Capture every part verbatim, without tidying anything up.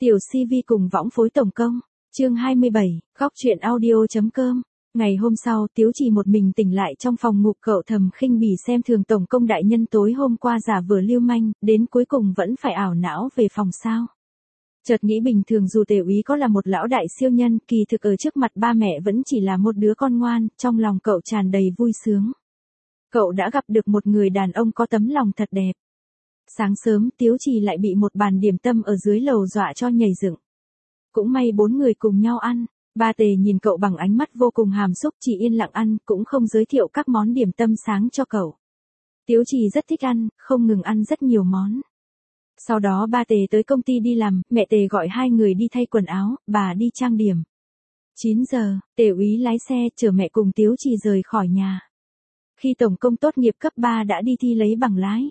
Tiểu xê vê cùng võng phối tổng công, chương hai mươi bảy, góc truyện audio.com. Ngày hôm sau, Tiếu Trì một mình tỉnh lại trong phòng ngủ, cậu thầm khinh bỉ xem thường tổng công đại nhân tối hôm qua giả vờ lưu manh, đến cuối cùng vẫn phải ảo não về phòng sao. Chợt nghĩ bình thường dù Tề úy có là một lão đại siêu nhân, kỳ thực ở trước mặt ba mẹ vẫn chỉ là một đứa con ngoan, trong lòng cậu tràn đầy vui sướng. Cậu đã gặp được một người đàn ông có tấm lòng thật đẹp. Sáng sớm, Tiếu Trì lại bị một bàn điểm tâm ở dưới lầu dọa cho nhảy dựng. Cũng may bốn người cùng nhau ăn. Ba Tề nhìn cậu bằng ánh mắt vô cùng hàm xúc, chỉ yên lặng ăn, cũng không giới thiệu các món điểm tâm sáng cho cậu. Tiếu Trì rất thích ăn, không ngừng ăn rất nhiều món. Sau đó ba Tề tới công ty đi làm, mẹ Tề gọi hai người đi thay quần áo, bà đi trang điểm. chín giờ, Tề úy lái xe chở mẹ cùng Tiếu Trì rời khỏi nhà. Khi tổng công tốt nghiệp cấp ba đã đi thi lấy bằng lái.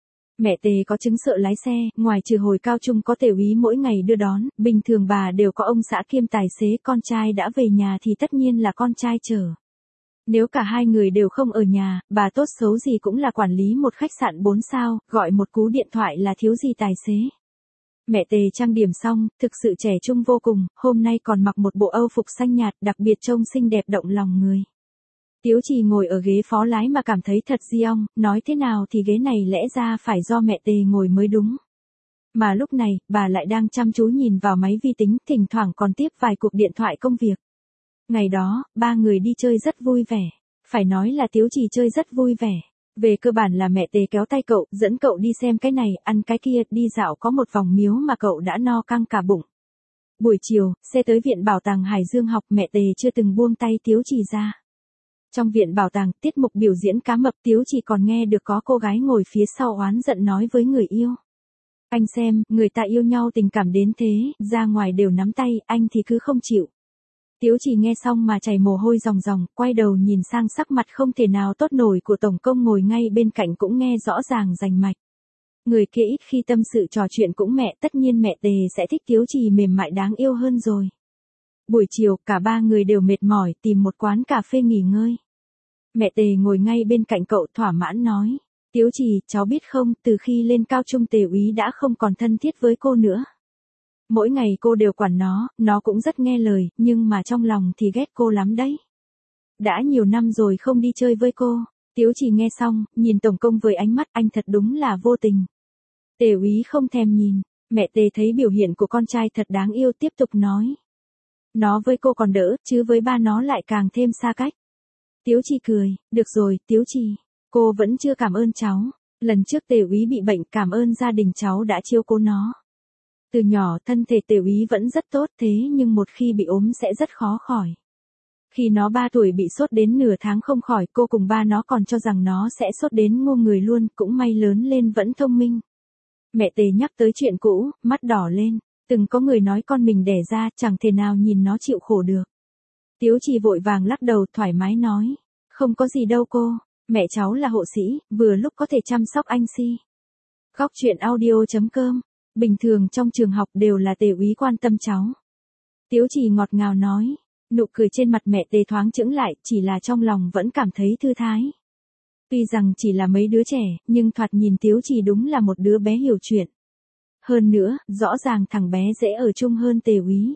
Mẹ Tề có chứng sợ lái xe, ngoài trừ hồi cao trung có Tề úy mỗi ngày đưa đón, bình thường bà đều có ông xã kiêm tài xế, con trai đã về nhà thì tất nhiên là con trai chở. Nếu cả hai người đều không ở nhà, bà tốt xấu gì cũng là quản lý một khách sạn bốn sao, gọi một cú điện thoại là thiếu gì tài xế. Mẹ Tề trang điểm xong, thực sự trẻ trung vô cùng, hôm nay còn mặc một bộ âu phục xanh nhạt, đặc biệt trông xinh đẹp động lòng người. Tiếu Trì ngồi ở ghế phó lái mà cảm thấy thật diong, nói thế nào thì ghế này lẽ ra phải do mẹ Tề ngồi mới đúng. Mà lúc này, bà lại đang chăm chú nhìn vào máy vi tính, thỉnh thoảng còn tiếp vài cuộc điện thoại công việc. Ngày đó, ba người đi chơi rất vui vẻ. Phải nói là Tiếu Trì chơi rất vui vẻ. Về cơ bản là mẹ Tề kéo tay cậu, dẫn cậu đi xem cái này, ăn cái kia, đi dạo có một vòng miếu mà cậu đã no căng cả bụng. Buổi chiều, xe tới viện bảo tàng Hải Dương học, mẹ Tề chưa từng buông tay Tiếu Trì ra. Trong viện bảo tàng, tiết mục biểu diễn cá mập, Tiếu Trì còn nghe được có cô gái ngồi phía sau oán giận nói với người yêu. Anh xem, người ta yêu nhau tình cảm đến thế, ra ngoài đều nắm tay, anh thì cứ không chịu. Tiếu Trì nghe xong mà chảy mồ hôi ròng ròng, quay đầu nhìn sang sắc mặt không thể nào tốt nổi của tổng công ngồi ngay bên cạnh cũng nghe rõ ràng rành mạch. Người kia ít khi tâm sự trò chuyện cũng mẹ, tất nhiên mẹ Tề sẽ thích Tiếu Trì mềm mại đáng yêu hơn rồi. Buổi chiều, cả ba người đều mệt mỏi, tìm một quán cà phê nghỉ ngơi. Mẹ Tề ngồi ngay bên cạnh cậu thỏa mãn nói. Tiếu Trì, cháu biết không, từ khi lên cao trung Tề úy đã không còn thân thiết với cô nữa. Mỗi ngày cô đều quản nó, nó cũng rất nghe lời, nhưng mà trong lòng thì ghét cô lắm đấy. Đã nhiều năm rồi không đi chơi với cô. Tiếu Trì nghe xong, nhìn tổng công với ánh mắt anh thật đúng là vô tình. Tề úy không thèm nhìn, mẹ Tề thấy biểu hiện của con trai thật đáng yêu tiếp tục nói. Nó với cô còn đỡ, chứ với ba nó lại càng thêm xa cách. Tiếu Trì cười, được rồi, Tiếu Trì, cô vẫn chưa cảm ơn cháu. Lần trước Tề úy bị bệnh, cảm ơn gia đình cháu đã chiếu cố nó. Từ nhỏ thân thể Tề úy vẫn rất tốt, thế nhưng một khi bị ốm sẽ rất khó khỏi. Khi nó ba tuổi bị sốt đến nửa tháng không khỏi, cô cùng ba nó còn cho rằng nó sẽ sốt đến ngu người luôn, cũng may lớn lên vẫn thông minh. Mẹ Tề nhắc tới chuyện cũ, mắt đỏ lên, từng có người nói con mình đẻ ra, chẳng thể nào nhìn nó chịu khổ được. Tiếu Trì vội vàng lắc đầu thoải mái nói, không có gì đâu cô, mẹ cháu là hộ sĩ, vừa lúc có thể chăm sóc anh Si. Góc truyện audio.com. Bình thường trong trường học đều là Tề úy quan tâm cháu. Tiếu Trì ngọt ngào nói, nụ cười trên mặt mẹ Tề thoáng chững lại, chỉ là trong lòng vẫn cảm thấy thư thái. Tuy rằng chỉ là mấy đứa trẻ, nhưng thoạt nhìn Tiếu Trì đúng là một đứa bé hiểu chuyện. Hơn nữa, rõ ràng thằng bé dễ ở chung hơn Tề úy.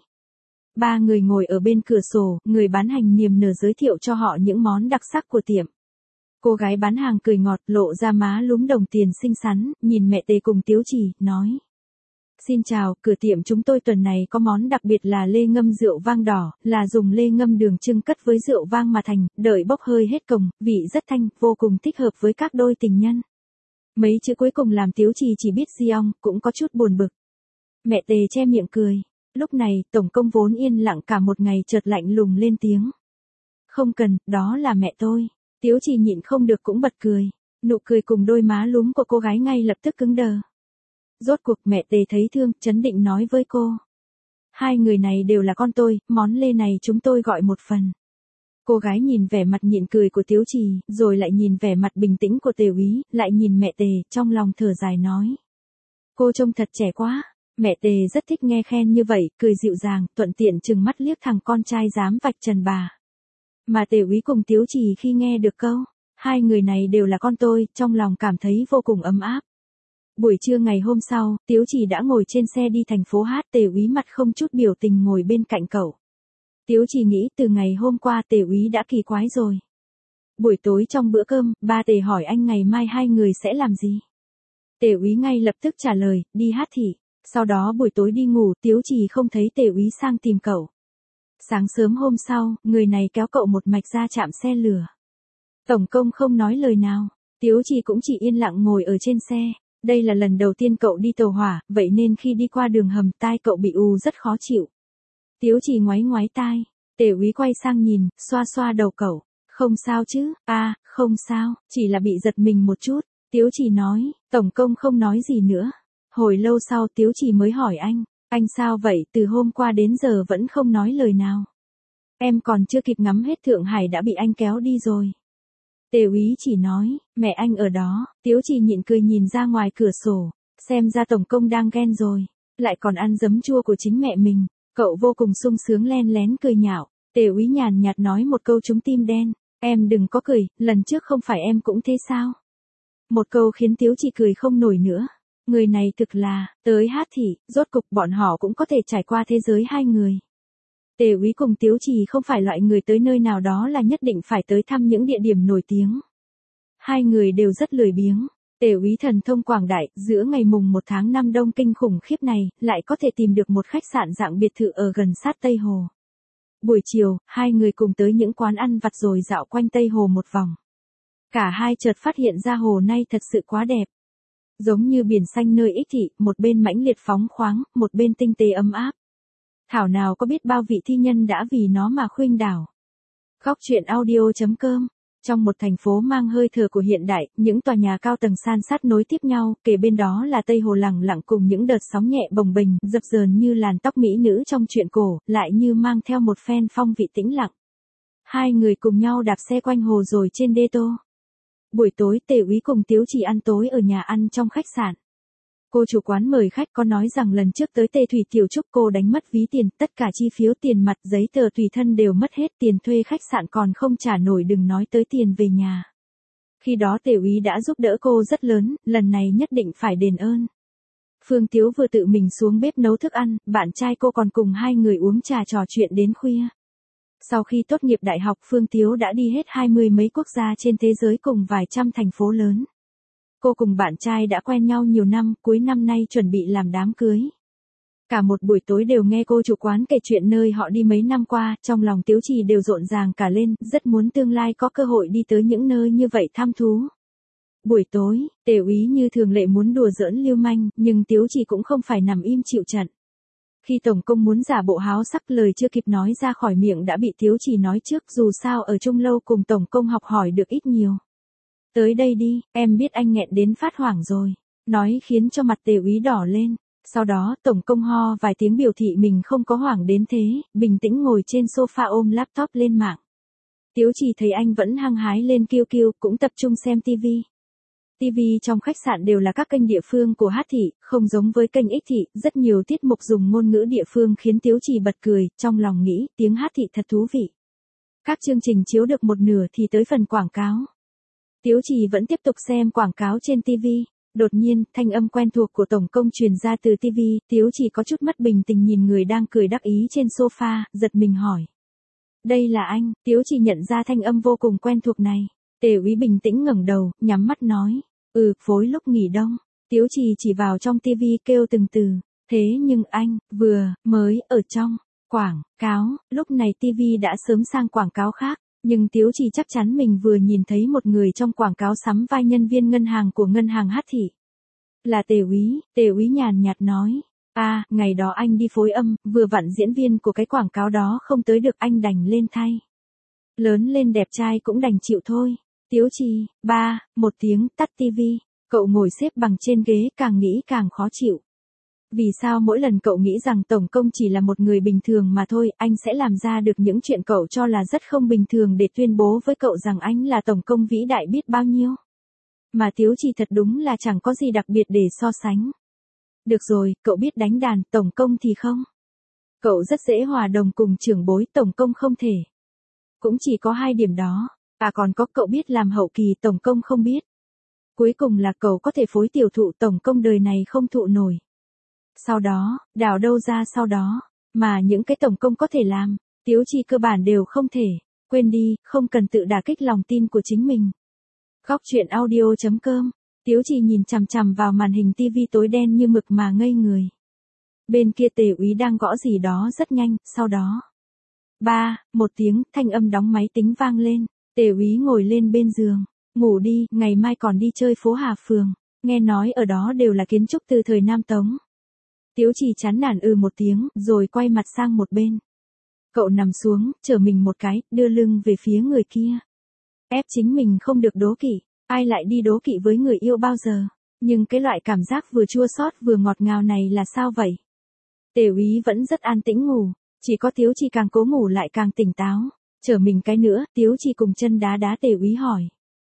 Ba người ngồi ở bên cửa sổ, người bán hành niềm nở giới thiệu cho họ những món đặc sắc của tiệm. Cô gái bán hàng cười ngọt, lộ ra má lúm đồng tiền xinh xắn, nhìn mẹ Tề cùng Tiếu Trì, nói. Xin chào, cửa tiệm chúng tôi tuần này có món đặc biệt là lê ngâm rượu vang đỏ, là dùng lê ngâm đường chưng cất với rượu vang mà thành, đợi bốc hơi hết cồng, vị rất thanh, vô cùng thích hợp với các đôi tình nhân. Mấy chữ cuối cùng làm Tiếu Trì chỉ biết diong, cũng có chút buồn bực. Mẹ Tề che miệng cười. Lúc này, tổng công vốn yên lặng cả một ngày chợt lạnh lùng lên tiếng. Không cần, đó là mẹ tôi. Tiếu Trì nhịn không được cũng bật cười. Nụ cười cùng đôi má lúm của cô gái ngay lập tức cứng đờ. Rốt cuộc mẹ Tề thấy thương, chấn định nói với cô. Hai người này đều là con tôi, món lê này chúng tôi gọi một phần. Cô gái nhìn vẻ mặt nhịn cười của Tiếu Trì, rồi lại nhìn vẻ mặt bình tĩnh của Tề úy, lại nhìn mẹ Tề, trong lòng thở dài nói. Cô trông thật trẻ quá. Mẹ Tề rất thích nghe khen như vậy, cười dịu dàng, thuận tiện trừng mắt liếc thằng con trai dám vạch trần bà. Mà Tề úy cùng Tiếu Trì khi nghe được câu, hai người này đều là con tôi, trong lòng cảm thấy vô cùng ấm áp. Buổi trưa ngày hôm sau, Tiếu Chỉ đã ngồi trên xe đi thành phố hát, Tề Úy mặt không chút biểu tình ngồi bên cạnh cậu. Tiếu Chỉ nghĩ từ ngày hôm qua Tề Úy đã kỳ quái rồi. Buổi tối trong bữa cơm, ba Tề hỏi anh ngày mai hai người sẽ làm gì. Tề Úy ngay lập tức trả lời, đi hát thị. Sau đó buổi tối đi ngủ, Tiếu Chỉ không thấy Tề Úy sang tìm cậu. Sáng sớm hôm sau, người này kéo cậu một mạch ra trạm xe lửa. Tổng công không nói lời nào, Tiếu Chỉ cũng chỉ yên lặng ngồi ở trên xe. Đây là lần đầu tiên cậu đi tàu hỏa, vậy nên khi đi qua đường hầm tai cậu bị ù rất khó chịu. Tiếu Chỉ ngoáy ngoáy tai, Tề Úy quay sang nhìn, xoa xoa đầu cậu. Không sao chứ, a, à, không sao, chỉ là bị giật mình một chút. Tiếu Chỉ nói, tổng công không nói gì nữa. Hồi lâu sau Tiếu Chỉ mới hỏi anh, anh sao vậy, từ hôm qua đến giờ vẫn không nói lời nào. Em còn chưa kịp ngắm hết Thượng Hải đã bị anh kéo đi rồi. Tề Úy chỉ nói, mẹ anh ở đó. Tiếu Chỉ nhịn cười nhìn ra ngoài cửa sổ, xem ra tổng công đang ghen rồi, lại còn ăn giấm chua của chính mẹ mình. Cậu vô cùng sung sướng len lén cười nhạo. Tề Úy nhàn nhạt nói một câu trúng tim đen, em đừng có cười, lần trước không phải em cũng thế sao. Một câu khiến Tiếu Chỉ cười không nổi nữa. Người này thực là, tới hát thị, rốt cục bọn họ cũng có thể trải qua thế giới hai người. Tề Úy cùng Tiếu Chỉ không phải loại người tới nơi nào đó là nhất định phải tới thăm những địa điểm nổi tiếng. Hai người đều rất lười biếng. Tề Úy thần thông quảng đại, giữa ngày mùng một tháng năm đông kinh khủng khiếp này, lại có thể tìm được một khách sạn dạng biệt thự ở gần sát Tây Hồ. Buổi chiều, hai người cùng tới những quán ăn vặt rồi dạo quanh Tây Hồ một vòng. Cả hai chợt phát hiện ra hồ nay thật sự quá đẹp. Giống như biển xanh nơi ích thị, một bên mãnh liệt phóng khoáng, một bên tinh tế ấm áp. Thảo nào có biết bao vị thi nhân đã vì nó mà khuynh đảo. Góc truyện audio chấm com. Trong một thành phố mang hơi thở của hiện đại, những tòa nhà cao tầng san sát nối tiếp nhau, kề bên đó là Tây Hồ lẳng lặng cùng những đợt sóng nhẹ bồng bềnh, dập dờn như làn tóc mỹ nữ trong truyện cổ, lại như mang theo một phen phong vị tĩnh lặng. Hai người cùng nhau đạp xe quanh hồ rồi trên đê tô. Buổi tối Tề Úy cùng Tiếu Chỉ ăn tối ở nhà ăn trong khách sạn. Cô chủ quán mời khách có nói rằng lần trước tới Tề Thủy Tiểu Trúc cô đánh mất ví tiền, tất cả chi phiếu tiền mặt giấy tờ tùy thân đều mất hết, tiền thuê khách sạn còn không trả nổi, đừng nói tới tiền về nhà. Khi đó Tề Úy đã giúp đỡ cô rất lớn, lần này nhất định phải đền ơn. Phương Tiếu vừa tự mình xuống bếp nấu thức ăn, bạn trai cô còn cùng hai người uống trà trò chuyện đến khuya. Sau khi tốt nghiệp đại học, Phương Tiếu đã đi hết hai mươi mấy quốc gia trên thế giới cùng vài trăm thành phố lớn. Cô cùng bạn trai đã quen nhau nhiều năm, cuối năm nay chuẩn bị làm đám cưới. Cả một buổi tối đều nghe cô chủ quán kể chuyện nơi họ đi mấy năm qua, trong lòng Tiếu Chỉ đều rộn ràng cả lên, rất muốn tương lai có cơ hội đi tới những nơi như vậy thăm thú. Buổi tối, Tề Úy như thường lệ muốn đùa giỡn lưu manh, nhưng Tiếu Chỉ cũng không phải nằm im chịu trận. Khi tổng công muốn giả bộ háo sắc, lời chưa kịp nói ra khỏi miệng đã bị Tiếu Chỉ nói trước, dù sao ở chung lâu cùng tổng công học hỏi được ít nhiều. Tới đây đi, em biết anh nghẹn đến phát hoảng rồi. Nói khiến cho mặt Tề Úy đỏ lên. Sau đó tổng công ho vài tiếng biểu thị mình không có hoảng đến thế, bình tĩnh ngồi trên sofa ôm laptop lên mạng. Tiếu Chỉ thấy anh vẫn hăng hái lên kiêu kiêu, cũng tập trung xem tivi. Tivi trong khách sạn đều là các kênh địa phương của hát thị, không giống với kênh ích thị, rất nhiều tiết mục dùng ngôn ngữ địa phương khiến Tiếu Chỉ bật cười, trong lòng nghĩ, tiếng hát thị thật thú vị. Các chương trình chiếu được một nửa thì tới phần quảng cáo. Tiếu Chỉ vẫn tiếp tục xem quảng cáo trên tivi. Đột nhiên, thanh âm quen thuộc của tổng công truyền ra từ tivi, Tiếu Chỉ có chút mất bình tĩnh nhìn người đang cười đắc ý trên sofa, giật mình hỏi. Đây là anh. Tiếu Chỉ nhận ra thanh âm vô cùng quen thuộc này. Tề Úy bình tĩnh ngẩng đầu, nhắm mắt nói. Ừ, phối lúc nghỉ đông. Tiếu Chỉ chỉ vào trong tivi kêu từng từ. Thế nhưng anh, vừa, mới, ở trong, quảng cáo, lúc này tivi đã sớm sang quảng cáo khác. Nhưng Tiếu Chỉ chắc chắn mình vừa nhìn thấy một người trong quảng cáo sắm vai nhân viên ngân hàng của ngân hàng hát thị. Là Tề Úy. Tề Úy nhàn nhạt nói. À, ngày đó anh đi phối âm, vừa vặn diễn viên của cái quảng cáo đó không tới được, anh đành lên thay. Lớn lên đẹp trai cũng đành chịu thôi. Tiếu Chỉ, ba, một tiếng, tắt tivi. Cậu ngồi xếp bằng trên ghế, càng nghĩ càng khó chịu. Vì sao mỗi lần cậu nghĩ rằng tổng công chỉ là một người bình thường mà thôi, anh sẽ làm ra được những chuyện cậu cho là rất không bình thường để tuyên bố với cậu rằng anh là tổng công vĩ đại biết bao nhiêu. Mà Tiếu Chỉ thật đúng là chẳng có gì đặc biệt để so sánh. Được rồi, cậu biết đánh đàn, tổng công thì không. Cậu rất dễ hòa đồng cùng trưởng bối, tổng công không thể. Cũng chỉ có hai điểm đó. À còn có, cậu biết làm hậu kỳ, tổng công không biết. Cuối cùng là cậu có thể phối tiểu thụ tổng công đời này không thụ nổi. Sau đó, đào đâu ra sau đó, mà những cái tổng công có thể làm, Tiếu Chi cơ bản đều không thể. Quên đi, không cần tự đả kích lòng tin của chính mình. Góc truyện audio chấm com. Tiếu Chi nhìn chằm chằm vào màn hình tivi tối đen như mực mà ngây người. Bên kia Tề Úy đang gõ gì đó rất nhanh, sau đó. Ba, một tiếng, thanh âm đóng máy tính vang lên. Tề Úy ngồi lên bên giường. Ngủ đi, ngày mai còn đi chơi phố Hà Phường. Nghe nói ở đó đều là kiến trúc từ thời Nam Tống. Tiếu Chi chán nản ừ một tiếng, rồi quay mặt sang một bên. Cậu nằm xuống, trở mình một cái, đưa lưng về phía người kia. Ép chính mình không được đố kỵ, ai lại đi đố kỵ với người yêu bao giờ. Nhưng cái loại cảm giác vừa chua xót vừa ngọt ngào này là sao vậy? Tề Úy vẫn rất an tĩnh ngủ, chỉ có Tiếu Chi càng cố ngủ lại càng tỉnh táo. Trở mình cái nữa, Tiếu Chi cùng chân đá đá Tề Úy hỏi.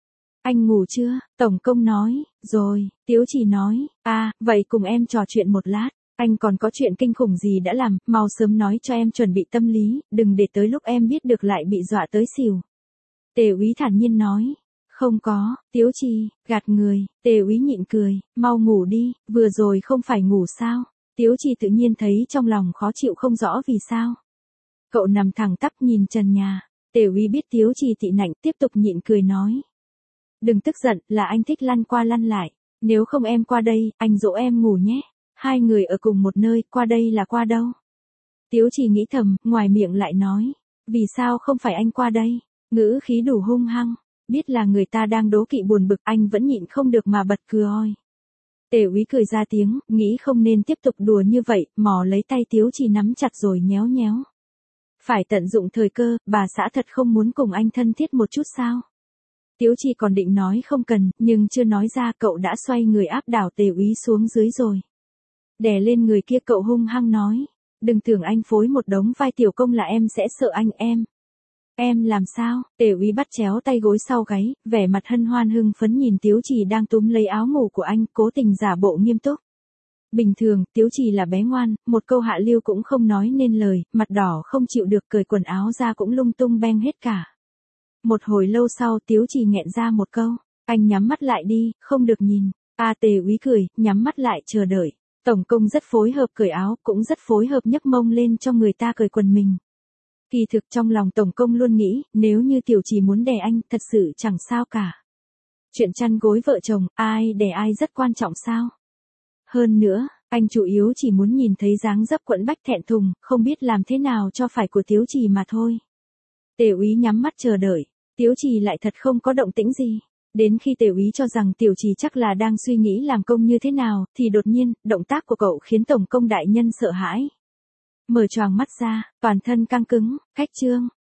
Anh ngủ chưa? Tổng công nói, rồi, Tiếu Chi nói, à, vậy cùng em trò chuyện một lát. Anh còn có chuyện kinh khủng gì đã làm, mau sớm nói cho em chuẩn bị tâm lý, đừng để tới lúc em biết được lại bị dọa tới xỉu. Tề Úy thản nhiên nói, không có, Tiếu Chi, gạt người, Tề Úy nhịn cười, mau ngủ đi, vừa rồi không phải ngủ sao? Tiếu Chi tự nhiên thấy trong lòng khó chịu không rõ vì sao. Cậu nằm thẳng tắp nhìn trần nhà, Tề Úy biết Tiếu Chi tị nạnh tiếp tục nhịn cười nói. Đừng tức giận, là anh thích lăn qua lăn lại, nếu không em qua đây, anh dỗ em ngủ nhé. Hai người ở cùng một nơi, qua đây là qua đâu? Tiếu Chi nghĩ thầm, ngoài miệng lại nói. Vì sao không phải anh qua đây? Ngữ khí đủ hung hăng. Biết là người ta đang đố kỵ buồn bực, anh vẫn nhịn không được mà bật cười oi. Tề Úy cười ra tiếng, nghĩ không nên tiếp tục đùa như vậy, mò lấy tay Tiếu Chi nắm chặt rồi nhéo nhéo. Phải tận dụng thời cơ, bà xã thật không muốn cùng anh thân thiết một chút sao? Tiếu Chi còn định nói không cần, nhưng chưa nói ra cậu đã xoay người áp đảo Tề Úy xuống dưới rồi. Đè lên người kia cậu hung hăng nói. Đừng tưởng anh phối một đống vai tiểu công là em sẽ sợ anh em. Em làm sao? Tề Úy bắt chéo tay gối sau gáy, vẻ mặt hân hoan hưng phấn nhìn Tiếu Chi đang túm lấy áo ngủ của anh, cố tình giả bộ nghiêm túc. Bình thường, Tiếu Chi là bé ngoan, một câu hạ lưu cũng không nói nên lời, mặt đỏ không chịu được cởi quần áo ra cũng lung tung beng hết cả. Một hồi lâu sau Tiếu Chi nghẹn ra một câu, anh nhắm mắt lại đi, không được nhìn. À Tề Úy cười, nhắm mắt lại chờ đợi. Tổng công rất phối hợp cởi áo, cũng rất phối hợp nhấc mông lên cho người ta cởi quần mình. Kỳ thực trong lòng tổng công luôn nghĩ, nếu như Tiểu Chỉ muốn đè anh, thật sự chẳng sao cả. Chuyện chăn gối vợ chồng, ai đè ai rất quan trọng sao? Hơn nữa, anh chủ yếu chỉ muốn nhìn thấy dáng dấp quẫn bách thẹn thùng, không biết làm thế nào cho phải của Tiếu Chỉ mà thôi. Tề Úy nhắm mắt chờ đợi, Tiếu Chỉ lại thật không có động tĩnh gì. Đến khi Tề Úy cho rằng Tiểu Chỉ chắc là đang suy nghĩ làm công như thế nào, thì đột nhiên, động tác của cậu khiến tổng công đại nhân sợ hãi. Mở choàng mắt ra, toàn thân căng cứng, cách trương,